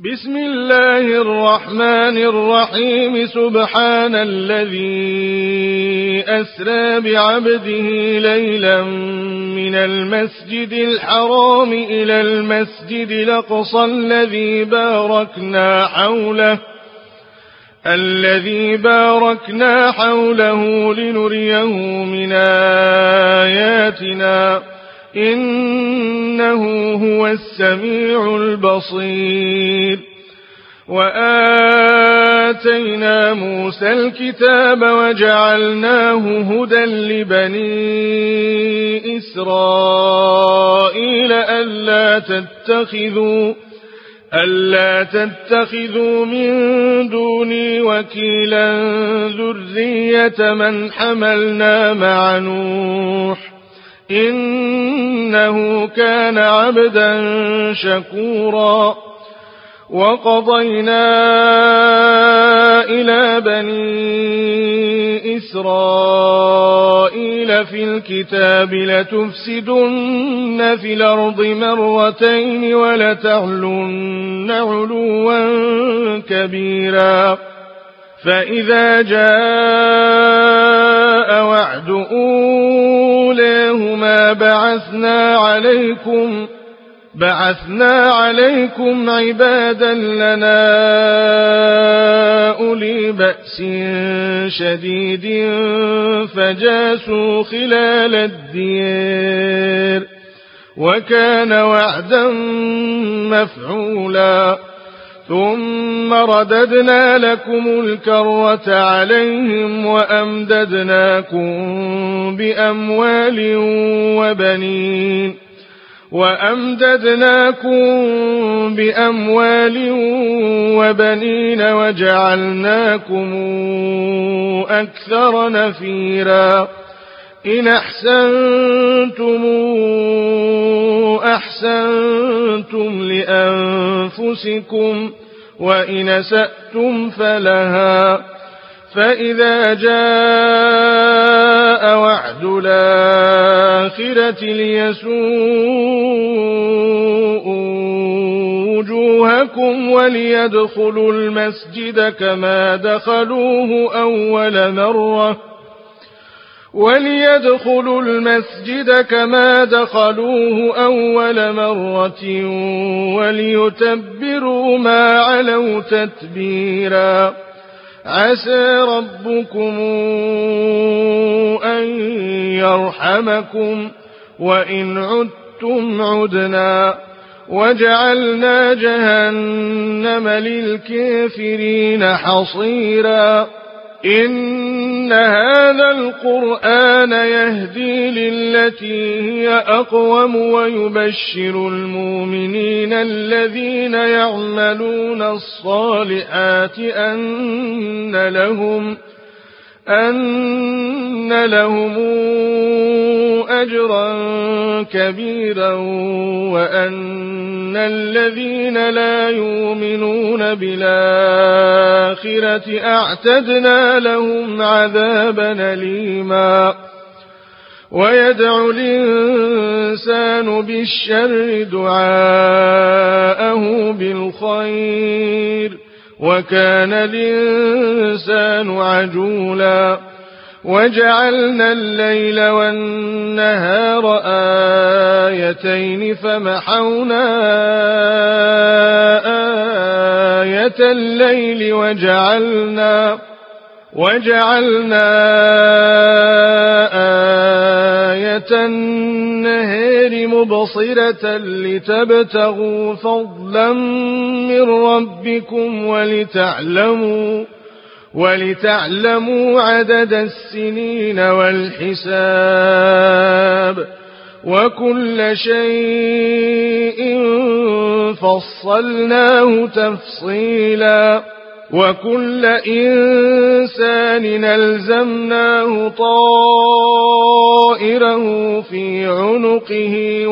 بسم الله الرحمن الرحيم سبحان الذي أسرى بعبده ليلا من المسجد الحرام إلى المسجد الأقصى الذي باركنا حوله لنريه من آياتنا إنه هو السميع البصير. وآتينا موسى الكتاب وجعلناه هدى لبني إسرائيل ألا تتخذوا من دوني وكيلا ذرية من حملنا مع نوح إنه كان عبدا شكورا. وقضينا إلى بني إسرائيل في الكتاب لتفسدن في الأرض مرتين ولتعلن علوا كبيرا. فإذا جاء وعد أولاهما بعثنا عليكم عبادا لنا أولي بأس شديد فجاسوا خلال الديار وكان وعدا مفعولا. ثم رددنا لكم الكرة عليهم وأمددناكم بأموال وبنين وجعلناكم أكثر نفيرا. إن أحسنتم لأنفسكم وإن أسأتم فلها. فإذا جاء وعد الآخرة ليسوءوا وجوهكم وليدخلوا المسجد كما دخلوه أول مرة وليتبروا ما علوا تتبيرا. عسى ربكم أن يرحمكم وإن عدتم عدنا. وجعلنا جهنم للكافرين حصيرا. إن هذا القرآن يهدي للتي هي أقوم ويبشر المؤمنين الذين يعملون الصالحات أن لهم أجرا كبيرا وأن الذين لا يؤمنون بالآخرة أعتدنا لهم عذابا أليما. ويدعو الإنسان بالشر دعاءه بالخير وكان الإنسان عجولا. وجعلنا الليل والنهار آيتين فمحونا آية الليل وجعلنا آية النهار مبصرة لتبتغوا فضلا من ربكم ولتعلموا عدد السنين والحساب وكل شيء فصلناه تفصيلا. وكل إنسان ألزمناه طائره في عنقه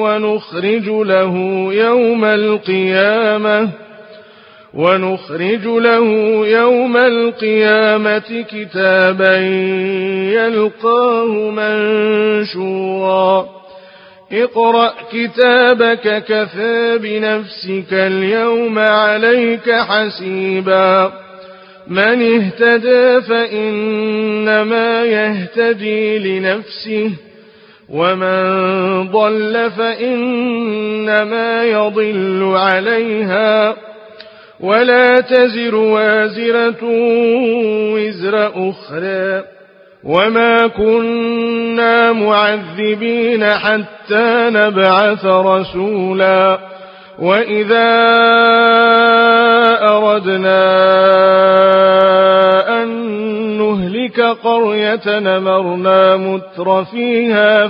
ونخرج له يوم القيامة كتابا يلقاه منشورا. اقرأ كتابك كفى بنفسك اليوم عليك حسيبا من اهتدى فإنما يهتدي لنفسه ومن ضل فإنما يضل عليها ولا تزر وازرة وزر أخرى وما كنا معذبين حتى نبعث رسولا وإذا أردنا أن نهلك قرية أمرنا متر فيها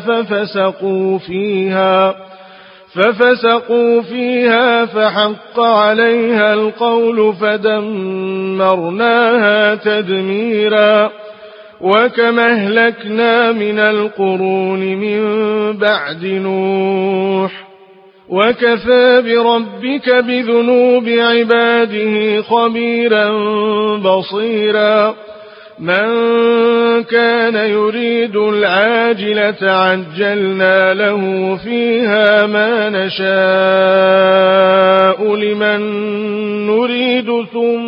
ففسقوا فيها فحق عليها القول فدمرناها تدميرا وكما أهلكنا من القرون من بعد نوح وكفى بربك بذنوب عباده خبيرا بصيرا من كان يريد العاجلة عجلنا له فيها ما نشاء لمن نريد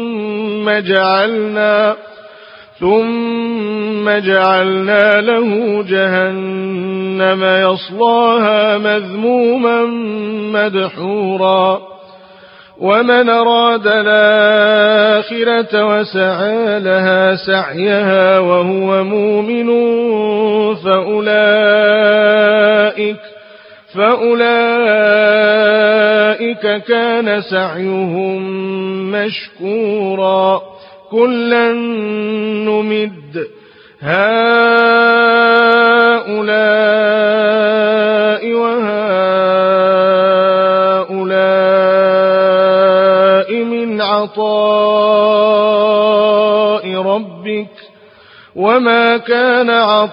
ثم جعلنا له جهنم يصلاها مذموما مدحورا ومن أراد الآخرة وسعى لها سعيها وهو مؤمن فأولئك كان سعيهم مشكورا كلا نمد هؤلاء وهؤلاء من عطاء ربك وما كان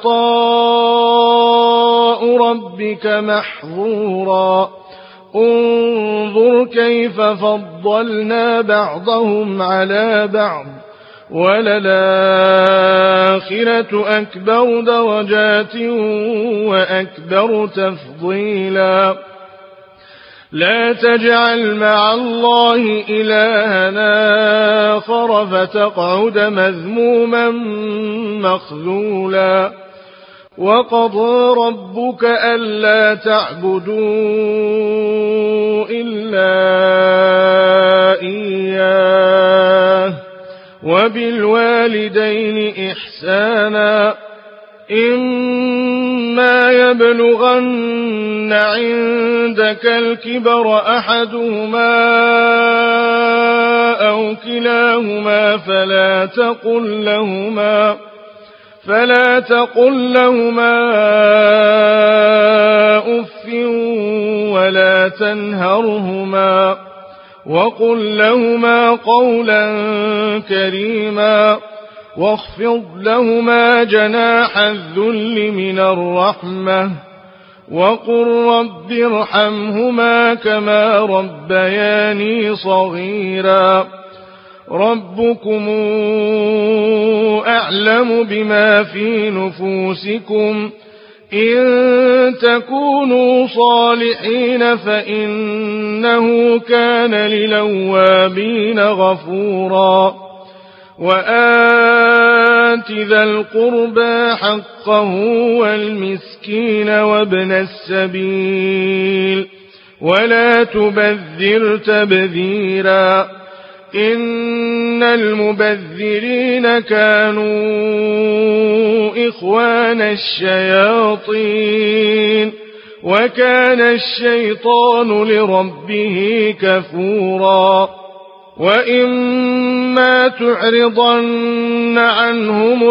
عطاء ربك محظورا انظر كيف فضلنا بعضهم على بعض وللآخرة أكبر درجات وأكبر تفضيلا لا تجعل مع الله إلهنا آخر فتقعد مذموما مخذولا وقضى ربك ألا تعبدوا إلا إياه وبالوالدين إحسانا إما يبلغن عندك الكبر أحدهما أو كلاهما فلا تقل لهما أف ولا تنهرهما وقل لهما قولا كريما واخفض لهما جناح الذل من الرحمة وقل رب ارحمهما كما ربياني صغيرا ربكم أعلم بما في نفوسكم إن تكونوا صالحين فإنه كان للأوابين غفورا وآت ذا القربى حقه والمسكين وابن السبيل ولا تبذر تبذيرا إن المبذرين كانوا إخوان الشياطين وكان الشيطان لربه كفورا وإما تعرضن عنهم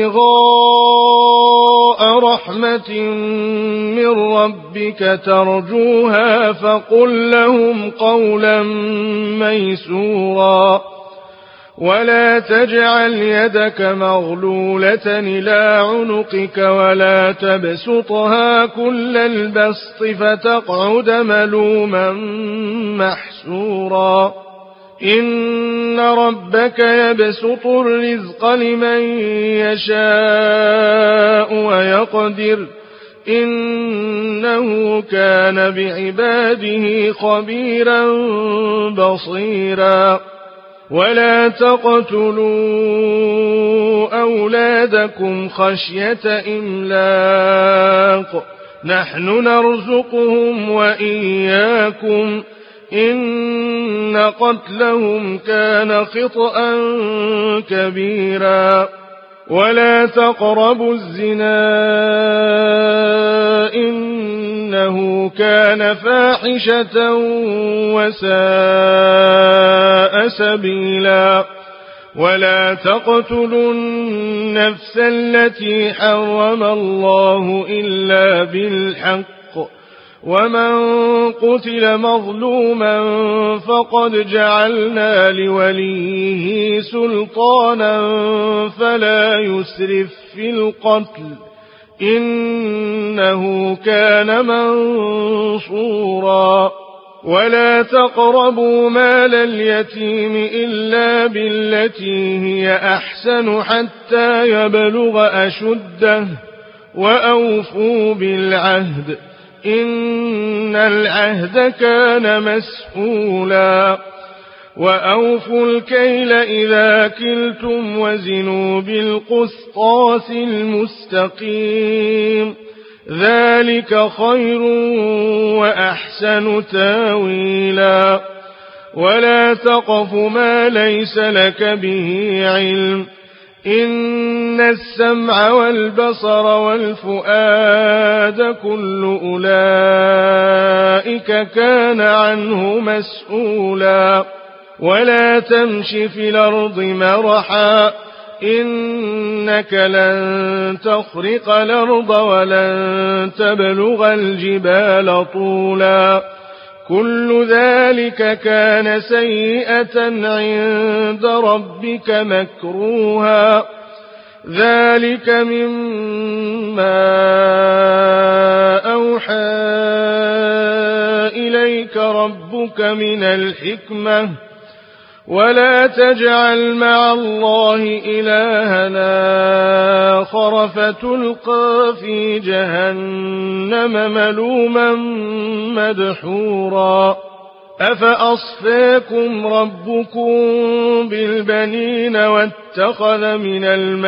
ابتغاء رحمة من ربك ترجوها فقل لهم قولا ميسورا ولا تجعل يدك مغلولة إلى عنقك ولا تبسطها كل البسط فتقعد ملوما محسورا إن ربك يبسط الرزق لمن يشاء ويقدر إنه كان بعباده خبيرا بصيرا ولا تقتلوا أولادكم خشية إملاق نحن نرزقهم وإياكم إن قتلهم كان خطأ كبيرا ولا تقربوا الزنا إنه كان فاحشة وساء سبيلا ولا تقتلوا النفس التي حرم الله إلا بالحق ومن قتل مظلوما فقد جعلنا لوليه سلطانا فلا يسرف في القتل إنه كان منصورا ولا تقربوا مال اليتيم إلا بالتي هي أحسن حتى يبلغ أشده وأوفوا بالعهد إن العهد كان مسؤولا وأوفوا الكيل إذا كلتم وزنوا بالقسطاس المستقيم ذلك خير وأحسن تاويلا ولا تقف ما ليس لك به علم إن السمع والبصر والفؤاد كل أولئك كان عنه مسؤولا ولا تمش في الأرض مرحا إنك لن تخرق الأرض ولن تبلغ الجبال طولا كل ذلك كان سيئة عند ربك مكروها ذلك مما أوحى إليك ربك من الحكمة ولا تجعل مع الله إلهنا آخر فتلقى في جهنم ملوما مدحورا أفأصفاكم ربكم بالبنين واتخذ من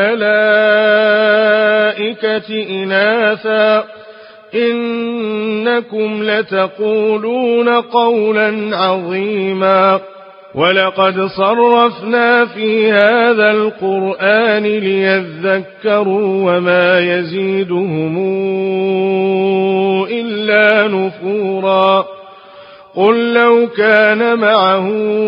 الملائكة إناثا إنكم لتقولون قولا عظيما ولقد صرفنا في هذا القرآن ليذكروا وما يزيدهم إلا نفورا قل لو كان معه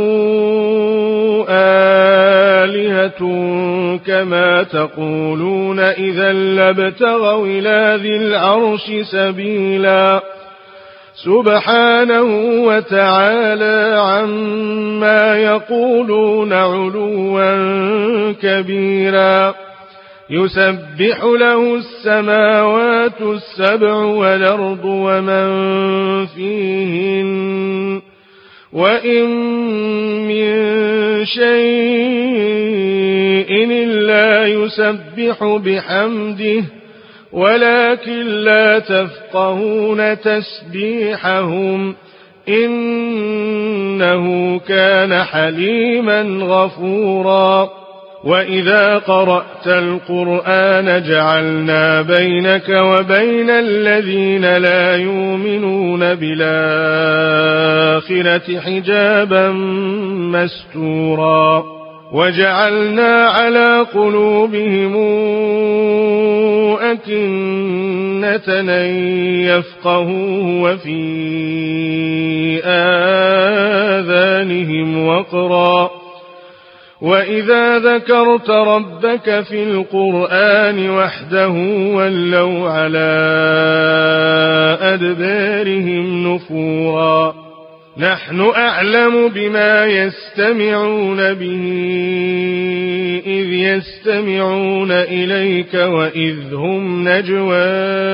آلهة كما تقولون إذا لابتغوا إلى ذي العرش سبيلا سبحانه وتعالى عما يقولون علوا كبيرا يسبح له السماوات السبع والأرض ومن فيهن وإن من شيء إلا يسبح بحمده ولكن لا تفقهون تسبيحهم إنه كان حليما غفورا وإذا قرأت القرآن جعلنا بينك وبين الذين لا يؤمنون بالآخرة حجابا مستورا وجعلنا على قلوبهم أكنة أن يفقهوه وفي آذانهم وقرا وإذا ذكرت ربك في القرآن وحده ولوا على أدبارهم نفورا نحن أعلم بما يستمعون به إذ يستمعون إليك وإذ هم نجوى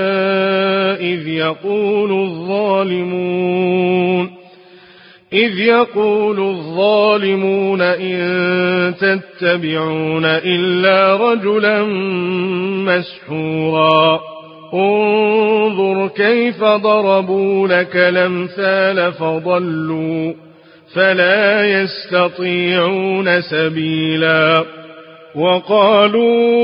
إذ يقول الظالمون إن تتبعون إلا رجلا مسحورا انظر كيف ضربوا لك الأمثال فضلوا فلا يستطيعون سبيلا وقالوا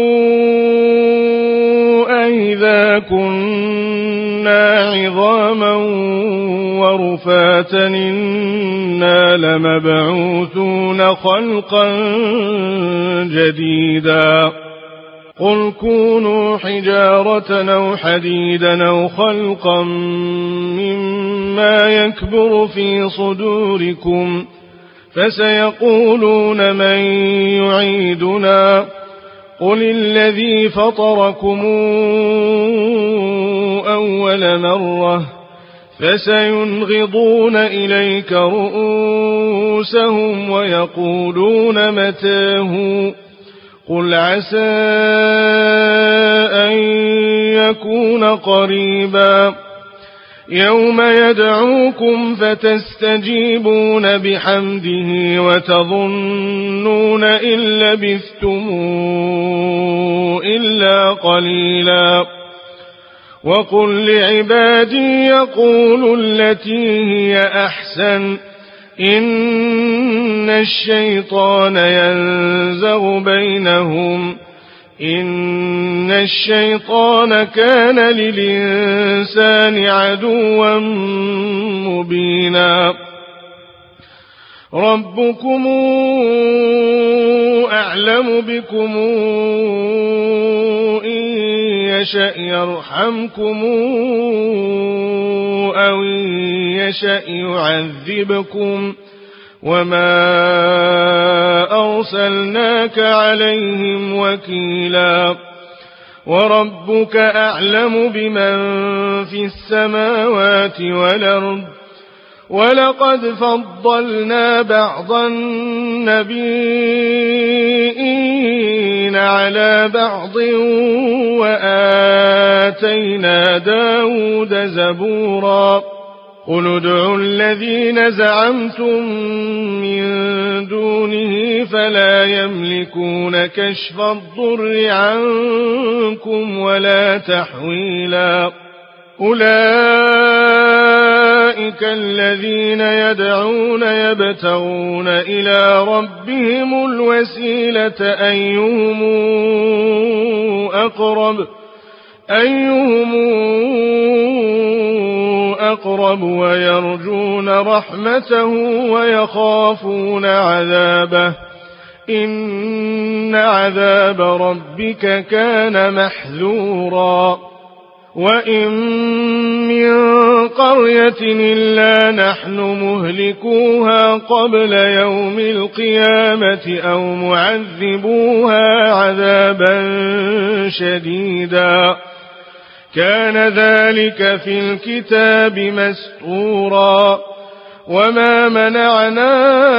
أئذا كنا عظاما ورفاتا إنا لمبعوثون خلقا جديدا قل كونوا حجارة أو حديدا أو خلقا مما يكبر في صدوركم فسيقولون من يعيدنا قل الذي فطركم أول مرة فسينغضون إليك رؤوسهم ويقولون متاه قل عسى أن يكون قريبا يوم يدعوكم فتستجيبون بحمده وتظنون إن لبثتم إلا قليلا وقل لعبادي يقولوا التي هي أحسن إن الشيطان ينزغ بينهم إن الشيطان كان للإنسان عدوا مبينا ربكم أعلم بكم إن يشأ يرحمكم أو إن يشأ يعذبكم وما أرسلناك عليهم وكيلا وربك أعلم بمن في السماوات والأرض ولقد فضلنا بعض النبيين على بعض وآتينا داود زبورا قل ادعوا الذين زعمتم من دونه فلا يملكون كشف الضر عنكم ولا تحويلا أولئك الذين يدعون يبتغون إلى ربهم الوسيلة أيهم أقرب ويرجون رحمته ويخافون عذابه إن عذاب ربك كان محذورا وإن من قرية إلا نحن مهلكوها قبل يوم القيامة أو معذبوها عذابا شديدا كان ذلك في الكتاب مسطورا وما منعنا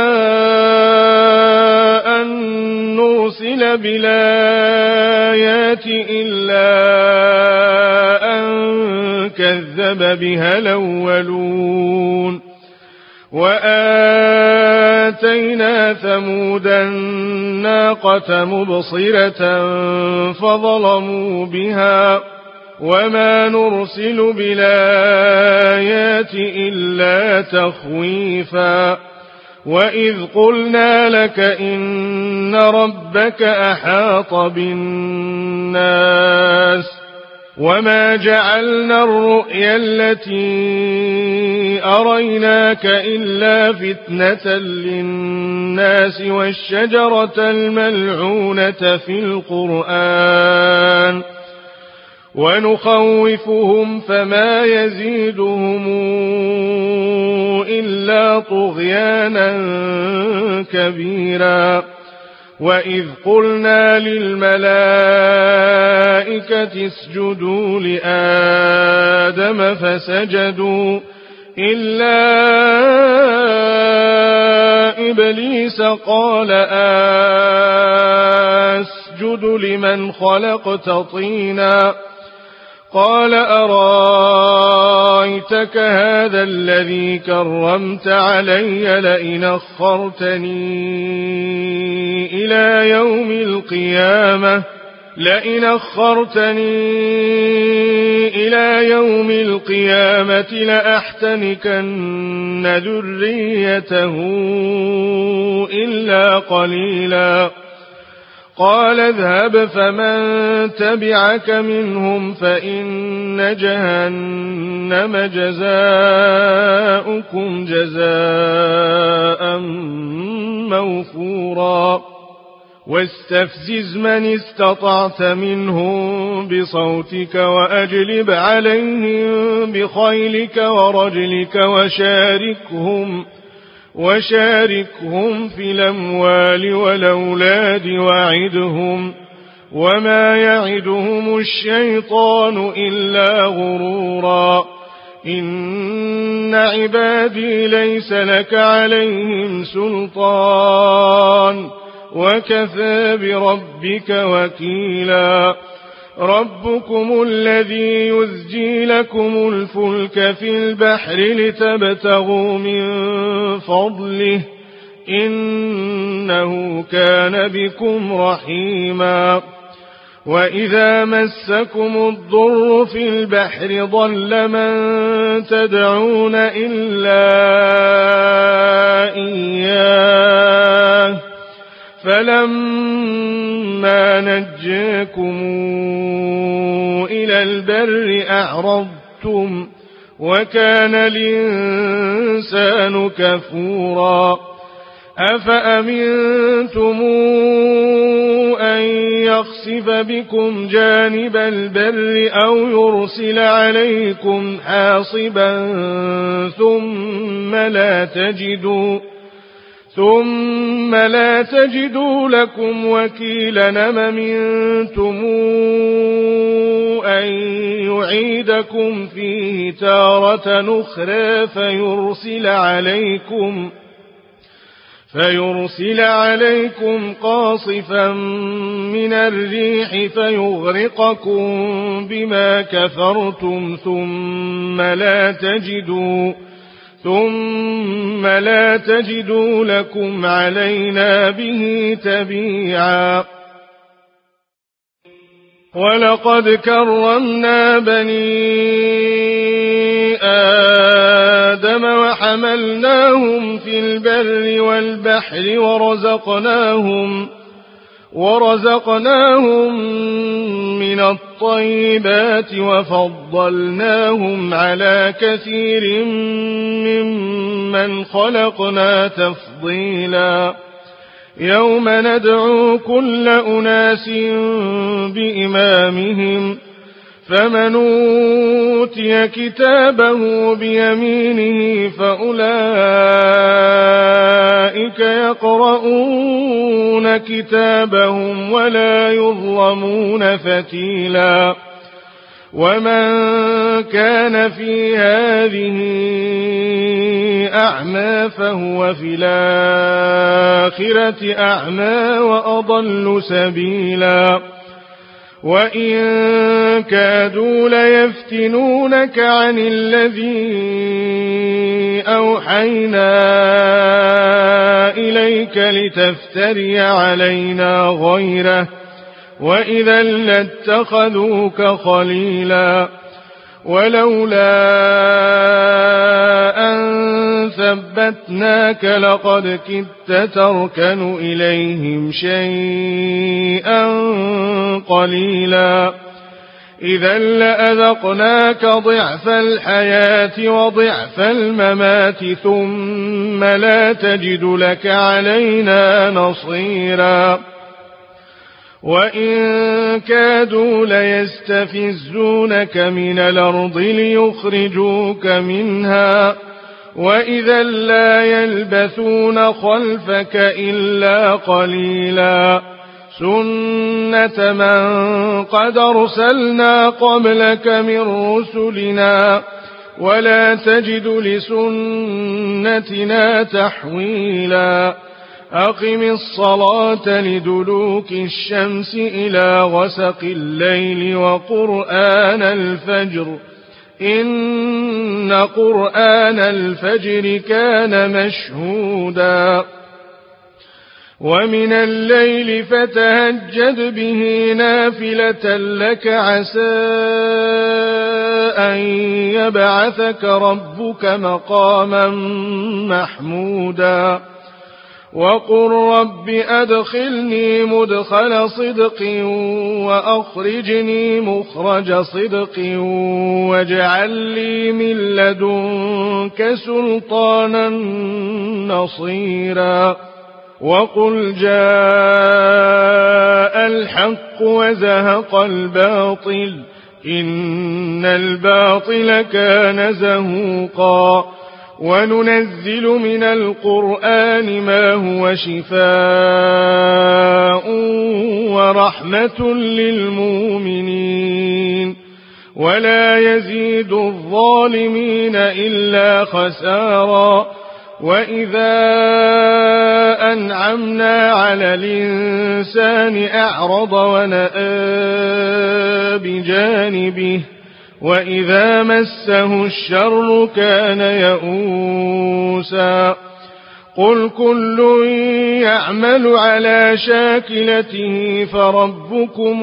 أن نرسل بالآيات إلا أن كذب بها الأولون وآتينا ثمود الناقة مبصرة فظلموا بها وما نرسل بالآيات إلا تخويفا وإذ قلنا لك إن ربك أحاط بالناس وما جعلنا الرؤيا التي أريناك إلا فتنة للناس والشجرة الملعونة في القرآن ونخوفهم فما يزيدهم إلا طغيانا كبيرا وإذ قلنا للملائكة اسجدوا لآدم فسجدوا إلا إبليس قال أسجد لمن خلقت طينا قال أرايتك هذا الذي كرمت علي لئن أخرتني إلى يوم القيامة لئن أخرتني إلى يوم القيامة لأحتنكن ذريته إلا قليلا قال اذهب فمن تبعك منهم فإن جهنم جزاؤكم جزاء موفورا واستفزز من استطعت منهم بصوتك وأجلب عليهم بخيلك ورجلك وشاركهم في الأموال والأولاد وعدهم وما يعدهم الشيطان إلا غرورا إن عبادي ليس لك عليهم سلطان وكفى بربك وكيلا ربكم الذي يزجي لكم الفلك في البحر لتبتغوا من فضله إنه كان بكم رحيما وإذا مسكم الضر في البحر ضل من تدعون إلا إياه فلما نجاكم إلى البر أعرضتم وكان الإنسان كفورا أفأمنتم أن يخسف بكم جانب البر أو يرسل عليكم حاصبا ثم لا تجدوا لكم وكيلا أم أمنتم أن يعيدكم فيه تارة أخرى فيرسل عليكم قاصفا من الريح فيغرقكم بما كفرتم ثم لا تجدوا لكم علينا به تبيعا ولقد كرمنا بني آدم وحملناهم في البر والبحر ورزقناهم من الطيبات وفضلناهم على كثير ممن خلقنا تفضيلا يوم ندعو كل أناس بإمامهم فمن أوتي كتابه بيمينه فأولئك يقرؤون كتابهم ولا يظلمون فتيلا ومن كان في هذه أعمى فهو في الآخرة أعمى وأضل سبيلا وإن كادوا ليفتنونك عن الذي أوحينا إليك لتفتري علينا غيره وإذا لاتخذوك خليلا ولولا أن ثبتناك لقد كدت تركن إليهم شيئا قليلا إذا لأذقناك ضعف الحياة وضعف الممات ثم لا تجد لك علينا نصيرا وإن كادوا ليستفزونك من الأرض ليخرجوك منها وإذا لا يلبثون خلفك إلا قليلا سنة من قد أرسلنا قبلك من رسلنا ولا تجد لسنتنا تحويلا أقم الصلاة لدلوك الشمس إلى غسق الليل وقرآن الفجر إن قرآن الفجر كان مشهودا ومن الليل فتهجد به نافلة لك عسى أن يبعثك ربك مقاما محمودا وقل رب أدخلني مدخل صدق وأخرجني مخرج صدق واجعل لي من لدنك سلطانا نصيرا وقل جاء الحق وزهق الباطل إن الباطل كان زهوقا وننزل من القرآن ما هو شفاء ورحمة للمؤمنين ولا يزيد الظالمين إلا خسارا وإذا أنعمنا على الإنسان أعرض ونأى بجانبه وإذا مسه الشر كان يئوسا قل كل يعمل على شاكلته فربكم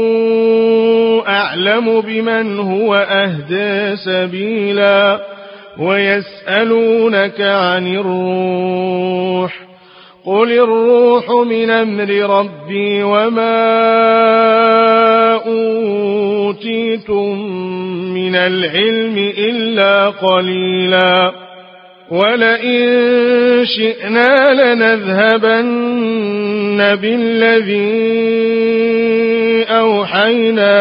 أعلم بمن هو أهدى سبيلا ويسألونك عن الروح قل الروح من أمر ربي وما أوتيتم من العلم إلا قليلا ولئن شئنا لنذهبن بالذي أوحينا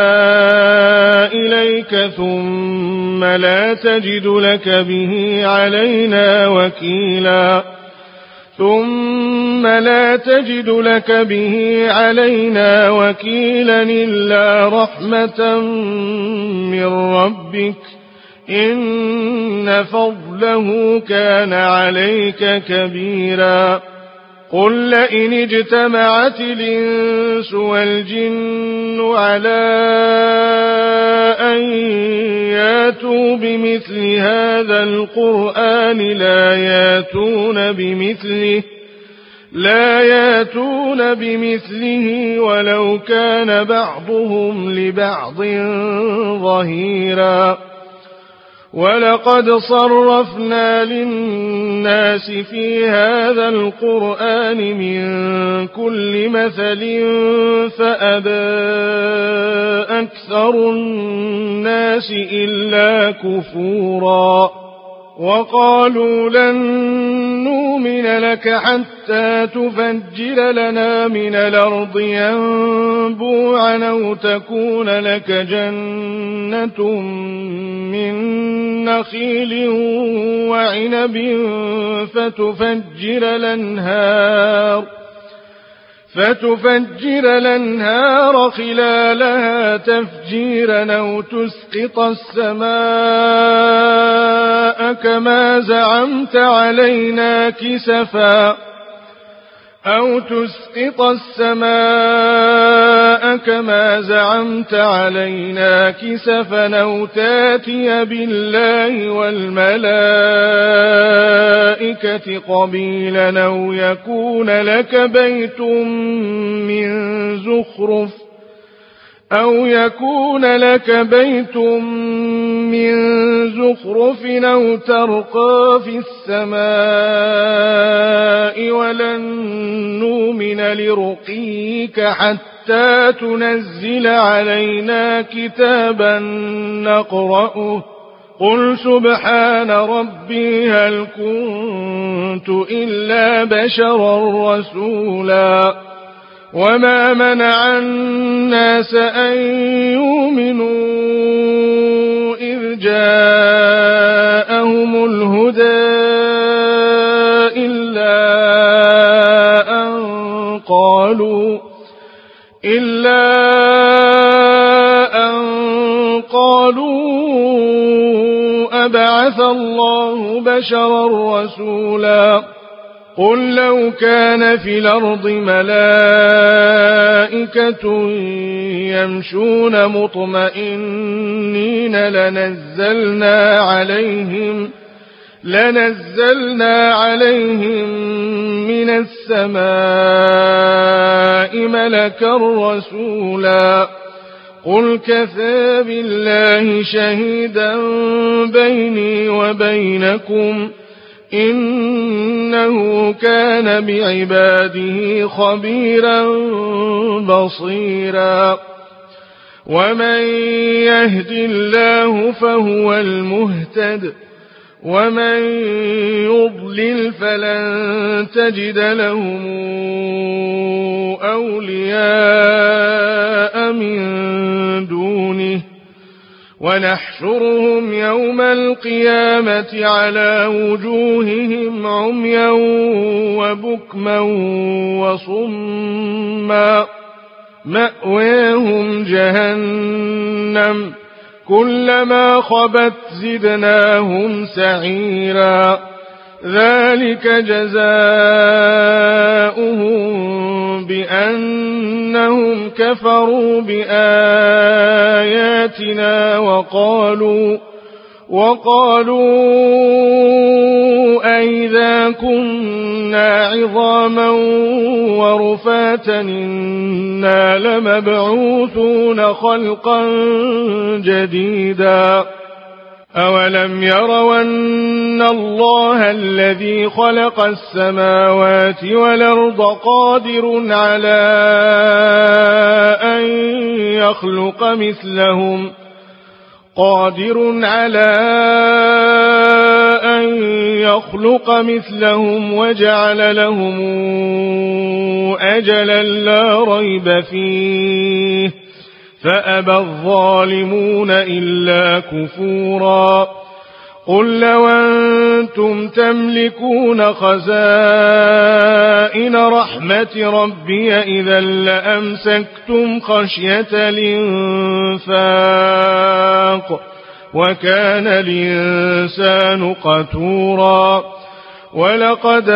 إليك ثم لا تجد لك به علينا وكيلا إلا رحمة من ربك إن فضله كان عليك كبيرا قل لئن اجتمعت الإنس والجن على أن ياتوا بمثل هذا القرآن لا ياتون بمثله ولو كان بعضهم لبعض ظهيرا ولقد صرفنا للناس في هذا القرآن من كل مثل فأبى أكثر الناس إلا كفورا وقالوا لن نؤمن لك حتى تفجر لنا من الأرض ينبوعا أو تكون لك جنة من نخيل وعنب فتفجر الأنهار خلالها تفجيرا أو تسقط السماء كما زعمت علينا كسفا أو تاتي بالله والملائكة قبيلا أو يكون لك بيت من زخرف أو ترقى في السماء ولن نؤمن لرقيك حتى تنزل علينا كتابا نقرأه قل سبحان ربي هل كنت إلا بشرا رسولا وما منع الناس أن يؤمنوا إذ جاءهم الهدى إلا أن قالوا أبعث الله بشرا رسولا قل لو كان في الأرض ملائكة يمشون لنزلنا عليهم من السماء ملكا رسولا قل كفى بالله شهيدا بيني وبينكم إنه كان بعباده خبيرا بصيرا ومن يهد الله فهو المهتد ومن يضلل فلن تجد لهم أولياء من دونه ونحشرهم يوم القيامة على وجوههم عميا وبكما وصما مأواهم جهنم كلما خبت زدناهم سعيرا ذلك جزاؤهم بأنهم كفروا بآياتنا وقالوا أئذا كنا عظاما ورفاتا إنا لمبعوثون خلقا جديدا أولم يروا أن الله الذي خلق السماوات والأرض قادر على أن يخلق مثلهم وجعل لهم أجلا لا ريب فيه فأبى الظالمون إلا كفورا قل لو أنتم تملكون خزائن رحمة ربي إذا لأمسكتم خشية الإنفاق وكان الإنسان قتورا ولقد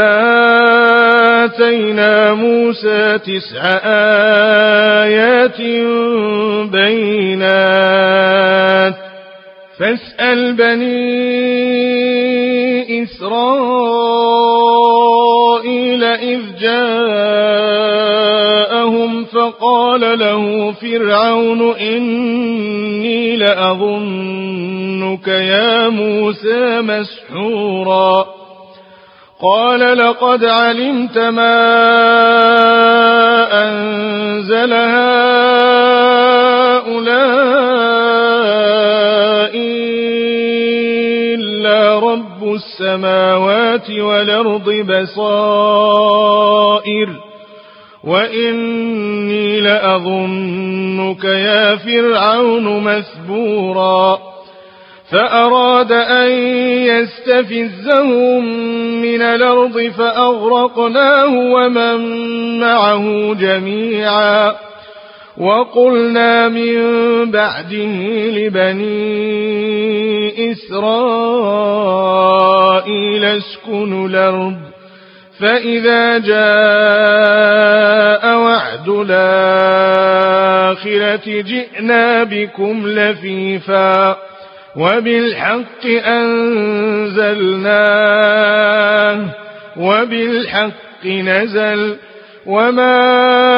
آتينا موسى 9 آيات بينات فاسأل بني إسرائيل إذ جاءهم فقال له فرعون إني لأظنك يا موسى مسحورا قال لقد علمت ما أنزل هؤلاء إلا رب السماوات والأرض بصائر وإني لأظنك يا فرعون مثبورا فأراد أن يستفزهم من الأرض فأغرقناه ومن معه جميعا وقلنا من بعده لبني إسرائيل اسكنوا الأرض فإذا جاء وعد الآخرة جئنا بكم لفيفا وبالحق أنزلناه وبالحق نزل وما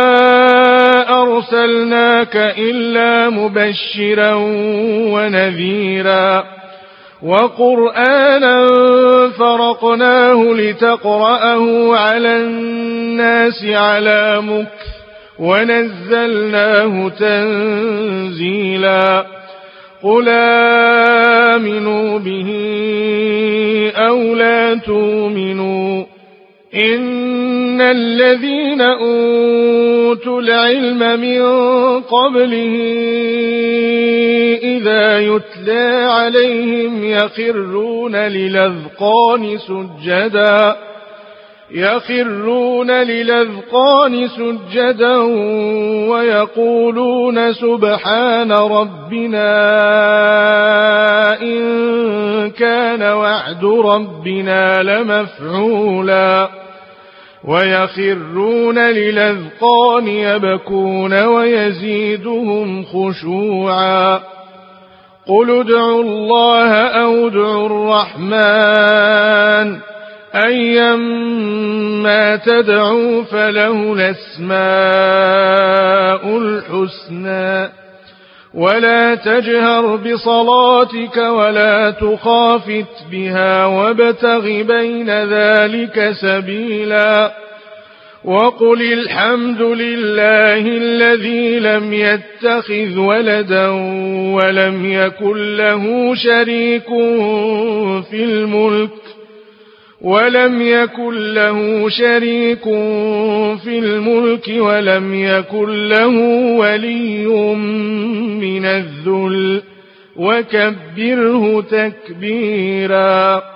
أرسلناك إلا مبشرا ونذيرا وقرآنا فرقناه لتقرأه على الناس على مكث ونزلناه تنزيلا قل آمنوا به أو لا تؤمنوا إن الذين أوتوا العلم من قبله إذا يتلى عليهم يخرون للأذقان سجدا ويقولون سبحان ربنا إن كان وعد ربنا لمفعولا ويخرون للأذقان يبكون ويزيدهم خشوعا قل ادعوا الله أو ادعوا الرحمن أيما تدعوا فله الأسماء الحسنى ولا تجهر بصلاتك ولا تخافت بها وابتغ بين ذلك سبيلا وقل الحمد لله الذي لم يتخذ ولدا ولم يكن له شريك في الملك ولم يكن له ولي من الذل وكبره تكبيرا.